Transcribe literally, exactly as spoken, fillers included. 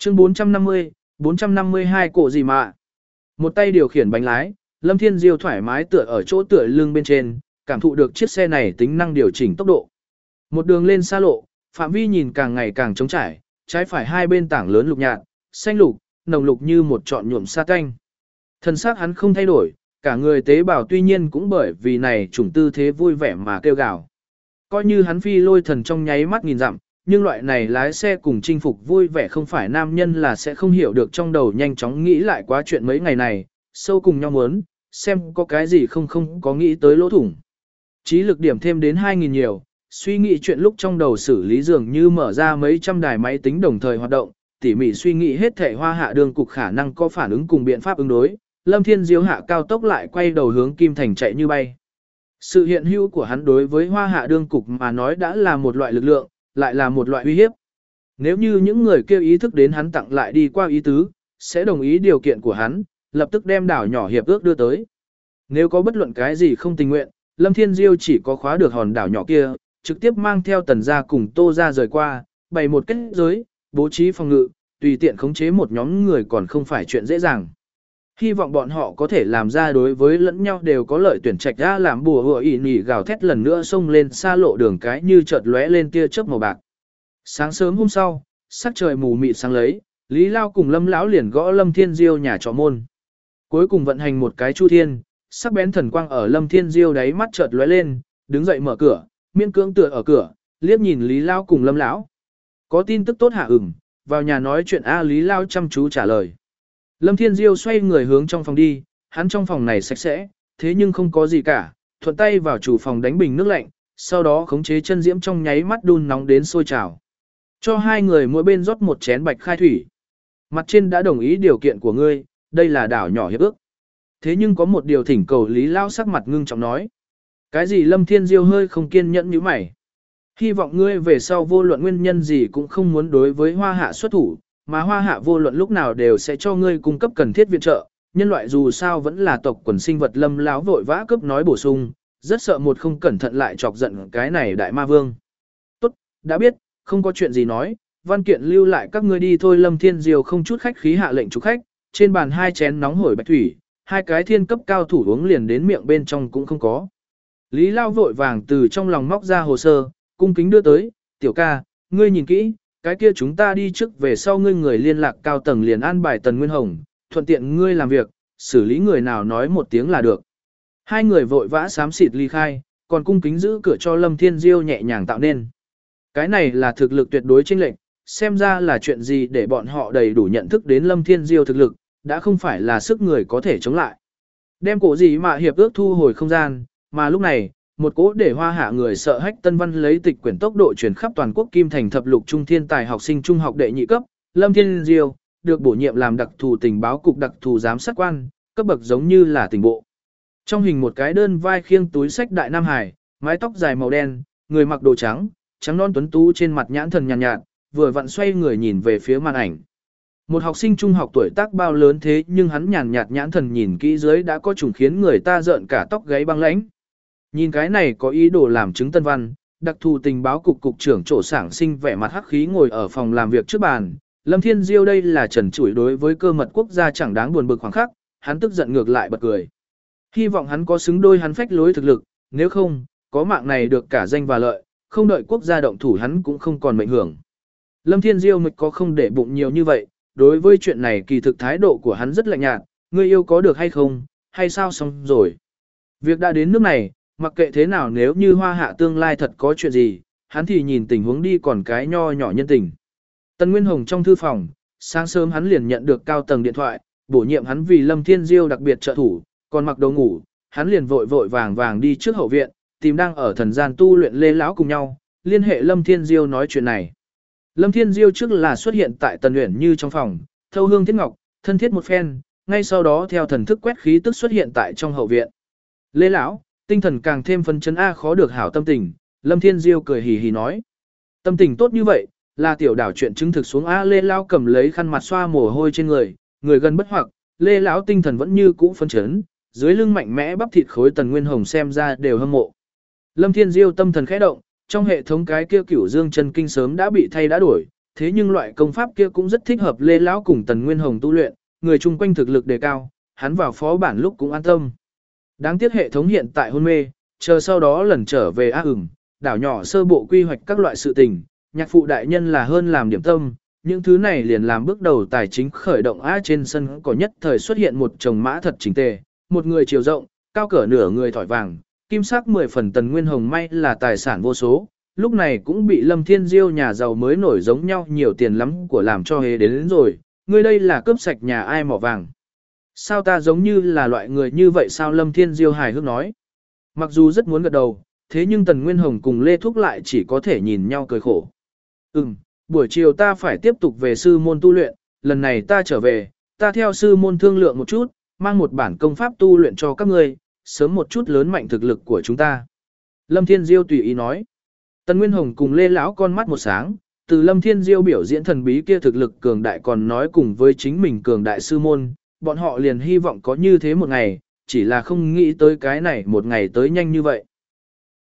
Chương bốn trăm năm mươi, bốn trăm năm mươi hai cổ gì mà. Một tay điều khiển bánh lái, Lâm Thiên Diêu thoải mái tựa ở chỗ tựa lưng bên trên, cảm thụ được chiếc xe này tính năng điều chỉnh tốc độ. Một đường lên xa lộ, phạm vi nhìn càng ngày càng trống trải, trái phải hai bên tảng lớn lục nhạt, xanh lục, nồng lục như một trọn nhuộm sa canh. Thân xác hắn không thay đổi, cả người tế bào tuy nhiên cũng bởi vì này chủng tư thế vui vẻ mà kêu gào. Coi như hắn phi lôi thần trong nháy mắt nghìn dặm, nhưng loại này lái xe cùng chinh phục vui vẻ không phải nam nhân là sẽ không hiểu được trong đầu nhanh chóng nghĩ lại quá chuyện mấy ngày này, sâu cùng nhau muốn, xem có cái gì không không có nghĩ tới lỗ thủng. Trí lực điểm thêm đến hai nghìn nhiều, suy nghĩ chuyện lúc trong đầu xử lý dường như mở ra mấy trăm đài máy tính đồng thời hoạt động, tỉ mỉ suy nghĩ hết thể Hoa Hạ đường cục khả năng có phản ứng cùng biện pháp ứng đối, Lâm Thiên Diêu hạ cao tốc lại quay đầu hướng Kim Thành chạy như bay. Sự hiện hữu của hắn đối với Hoa Hạ đương cục mà nói đã là một loại lực lượng, lại là một loại uy hiếp. Nếu như những người kêu ý thức đến hắn tặng lại đi qua ý tứ, sẽ đồng ý điều kiện của hắn, lập tức đem đảo nhỏ hiệp ước đưa tới. Nếu có bất luận cái gì không tình nguyện, Lâm Thiên Diêu chỉ có khóa được hòn đảo nhỏ kia, trực tiếp mang theo Tần gia cùng Tô gia rời qua, bày một kết giới, bố trí phòng ngự, tùy tiện khống chế một nhóm người còn không phải chuyện dễ dàng. Hy vọng bọn họ có thể làm ra đối với lẫn nhau đều có lợi tuyển trạch ra làm bùa hựa ỉ nỉ gào thét lần nữa xông lên xa lộ đường cái như chợt lóe lên tia chớp màu bạc. Sáng sớm hôm sau, sắc trời mù mịt sáng lấy, Lý Lao cùng Lâm lão liền gõ Lâm Thiên Diêu nhà trọ môn. Cuối cùng vận hành một cái chu thiên, sắc bén thần quang ở Lâm Thiên Diêu đáy mắt chợt lóe lên, đứng dậy mở cửa, miễn cưỡng tựa ở cửa, liếc nhìn Lý Lao cùng Lâm lão. Có tin tức tốt hả? Ừm, vào nhà nói chuyện a. Lý Lao chăm chú trả lời. Lâm Thiên Diêu xoay người hướng trong phòng đi, hắn trong phòng này sạch sẽ, thế nhưng không có gì cả, thuận tay vào chủ phòng đánh bình nước lạnh, sau đó khống chế chân diễm trong nháy mắt đun nóng đến sôi trào. Cho hai người mỗi bên rót một chén bạch khai thủy. Mặt trên đã đồng ý điều kiện của ngươi, đây là đảo nhỏ hiệp ước. Thế nhưng có một điều thỉnh cầu Lý Lao sắc mặt ngưng trọng nói. Cái gì? Lâm Thiên Diêu hơi không kiên nhẫn như mày. Hy vọng ngươi về sau vô luận nguyên nhân gì cũng không muốn đối với Hoa Hạ xuất thủ, mà Hoa Hạ vô luận lúc nào đều sẽ cho ngươi cung cấp cần thiết viện trợ, nhân loại dù sao vẫn là tộc quần sinh vật. Lâm lão vội vã cấp nói bổ sung, rất sợ một không cẩn thận lại chọc giận cái này đại ma vương. Tốt, đã biết, không có chuyện gì nói, văn kiện lưu lại các ngươi đi thôi. Lâm Thiên Diêu không chút khách khí hạ lệnh chủ khách, trên bàn hai chén nóng hổi bạch thủy, hai cái thiên cấp cao thủ uống liền đến miệng bên trong cũng không có. Lý Lao vội vàng từ trong lòng móc ra hồ sơ, cung kính đưa tới, tiểu ca, ngươi nhìn kỹ, cái kia chúng ta đi trước về sau ngươi người liên lạc cao tầng liền an bài Tần Nguyên Hồng, thuận tiện ngươi làm việc, xử lý người nào nói một tiếng là được. Hai người vội vã xám xịt ly khai, còn cung kính giữ cửa cho Lâm Thiên Diêu nhẹ nhàng tạo nên. Cái này là thực lực tuyệt đối chênh lệch, xem ra là chuyện gì để bọn họ đầy đủ nhận thức đến Lâm Thiên Diêu thực lực, đã không phải là sức người có thể chống lại. Đem cổ gì mà hiệp ước thu hồi không gian, mà lúc này, một cỗ để Hoa Hạ người sợ hách Tân Văn lấy tịch quyển tốc độ truyền khắp toàn quốc Kim Thành thập lục trung thiên tài học sinh trung học đệ nhị cấp, Lâm Thiên Diêu được bổ nhiệm làm đặc thù tình báo cục đặc thù giám sát quan, cấp bậc giống như là tình bộ. Trong hình một cái đơn vai khiêng túi sách đại nam hải, mái tóc dài màu đen, người mặc đồ trắng, trắng non tuấn tú trên mặt nhãn thần nhàn nhạt, nhạt, vừa vặn xoay người nhìn về phía màn ảnh. Một học sinh trung học tuổi tác bao lớn thế nhưng hắn nhàn nhạt nhãn thần nhìn kỹ dưới đã có chủng khiến người ta rợn cả tóc gáy băng lãnh. Nhìn cái này có ý đồ làm chứng Tân Văn, đặc thù tình báo cục cục trưởng Trổ Sảng Sinh vẻ mặt hắc khí ngồi ở phòng làm việc trước bàn. Lâm Thiên Diêu đây là trần trụi đối với cơ mật quốc gia chẳng đáng buồn bực khoảng khắc, hắn tức giận ngược lại bật cười. Hy vọng hắn có xứng đôi hắn phách lối thực lực, nếu không, có mạng này được cả danh và lợi, không đợi quốc gia động thủ hắn cũng không còn mệnh hưởng. Lâm Thiên Diêu mịch có không để bụng nhiều như vậy, đối với chuyện này kỳ thực thái độ của hắn rất lạnh nhạt, ngươi yêu có được hay không, hay sao xong rồi. Việc đã đến nước này, mặc kệ thế nào nếu như Hoa Hạ tương lai thật có chuyện gì, hắn thì nhìn tình huống đi còn cái nho nhỏ nhân tình. Tần Nguyên Hồng trong thư phòng, sáng sớm hắn liền nhận được cao tầng điện thoại, bổ nhiệm hắn vì Lâm Thiên Diêu đặc biệt trợ thủ, còn mặc đồ ngủ, hắn liền vội vội vàng vàng đi trước hậu viện, tìm đang ở thần gian tu luyện Lê lão cùng nhau, liên hệ Lâm Thiên Diêu nói chuyện này. Lâm Thiên Diêu trước là xuất hiện tại Tần Uyển Như trong phòng, thâu hương thiết ngọc, thân thiết một phen, ngay sau đó theo thần thức quét khí tức xuất hiện tại trong hậu viện. Lê lão, tinh thần càng thêm phấn chấn a khó được hảo tâm tình, Lâm Thiên Diêu cười hì hì nói. Tâm tình tốt như vậy, là tiểu đảo chuyện chứng thực xuống a. Lê lão cầm lấy khăn mặt xoa mồ hôi trên người, người gần bất hoặc, Lê lão tinh thần vẫn như cũ phấn chấn, dưới lưng mạnh mẽ bắp thịt khối Tần Nguyên Hồng xem ra đều hâm mộ. Lâm Thiên Diêu tâm thần khẽ động, trong hệ thống cái kia Cửu Dương chân kinh sớm đã bị thay đã đổi, thế nhưng loại công pháp kia cũng rất thích hợp Lê lão cùng Tần Nguyên Hồng tu luyện, người chung quanh thực lực đề cao, hắn vào phó bản lúc cũng an tâm. Đáng tiếc hệ thống hiện tại hôn mê, chờ sau đó lần trở về á ửng, đảo nhỏ sơ bộ quy hoạch các loại sự tình, nhạc phụ đại nhân là hơn làm điểm tâm, những thứ này liền làm bước đầu tài chính khởi động á trên sân có nhất thời xuất hiện một chồng mã thật chỉnh tề, một người chiều rộng, cao cỡ nửa người thỏi vàng, kim sắc mười phần Tần Nguyên Hồng may là tài sản vô số, lúc này cũng bị Lâm Thiên Diêu nhà giàu mới nổi giống nhau nhiều tiền lắm của làm cho hề đến, đến rồi, ngươi đây là cướp sạch nhà ai mỏ vàng. Sao ta giống như là loại người như vậy sao Lâm Thiên Diêu hài hước nói. Mặc dù rất muốn gật đầu, thế nhưng Tần Nguyên Hồng cùng Lê Thúc lại chỉ có thể nhìn nhau cười khổ. Ừm, buổi chiều ta phải tiếp tục về sư môn tu luyện, lần này ta trở về, ta theo sư môn thương lượng một chút, mang một bản công pháp tu luyện cho các ngươi, sớm một chút lớn mạnh thực lực của chúng ta. Lâm Thiên Diêu tùy ý nói. Tần Nguyên Hồng cùng Lê lão con mắt một sáng, từ Lâm Thiên Diêu biểu diễn thần bí kia thực lực cường đại còn nói cùng với chính mình cường đại sư môn, bọn họ liền hy vọng có như thế một ngày, chỉ là không nghĩ tới cái này một ngày tới nhanh như vậy.